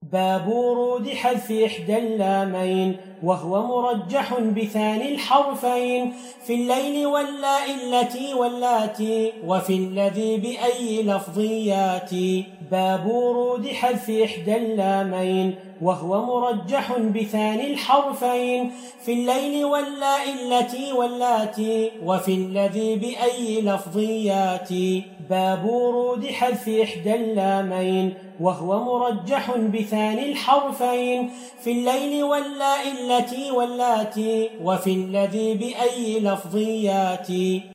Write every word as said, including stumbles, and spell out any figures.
باب ورود حذف إحدى اللامين وهو مرجح بثاني الحرفين في الليل واللاء التي واللاتي وفي الذي بأي لفظ ياتي. باب ورود حذف إحدى اللامين وهو مرجح بثاني الحرفين في الليل واللاء التي واللاتي وفي الذي بأي لفظ ياتي. باب ورود حذف إحدى اللامين وهو مرجح بثاني الحرفين في الليل واللاء التي واللاتي وفي الذي بأي لفظ ياتي.